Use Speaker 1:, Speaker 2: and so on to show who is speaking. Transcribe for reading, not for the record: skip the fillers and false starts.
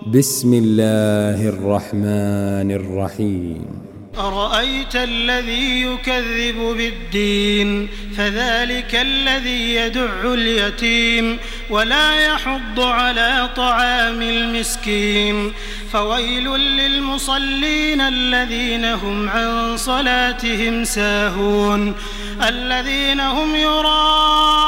Speaker 1: بسم الله الرحمن الرحيم
Speaker 2: أرأيت الذي يكذب بالدين فذلك الذي يدع اليتيم ولا يحض على طعام المسكين فويل للمصلين الذين هم عن صلاتهم ساهون الذين هم يراءون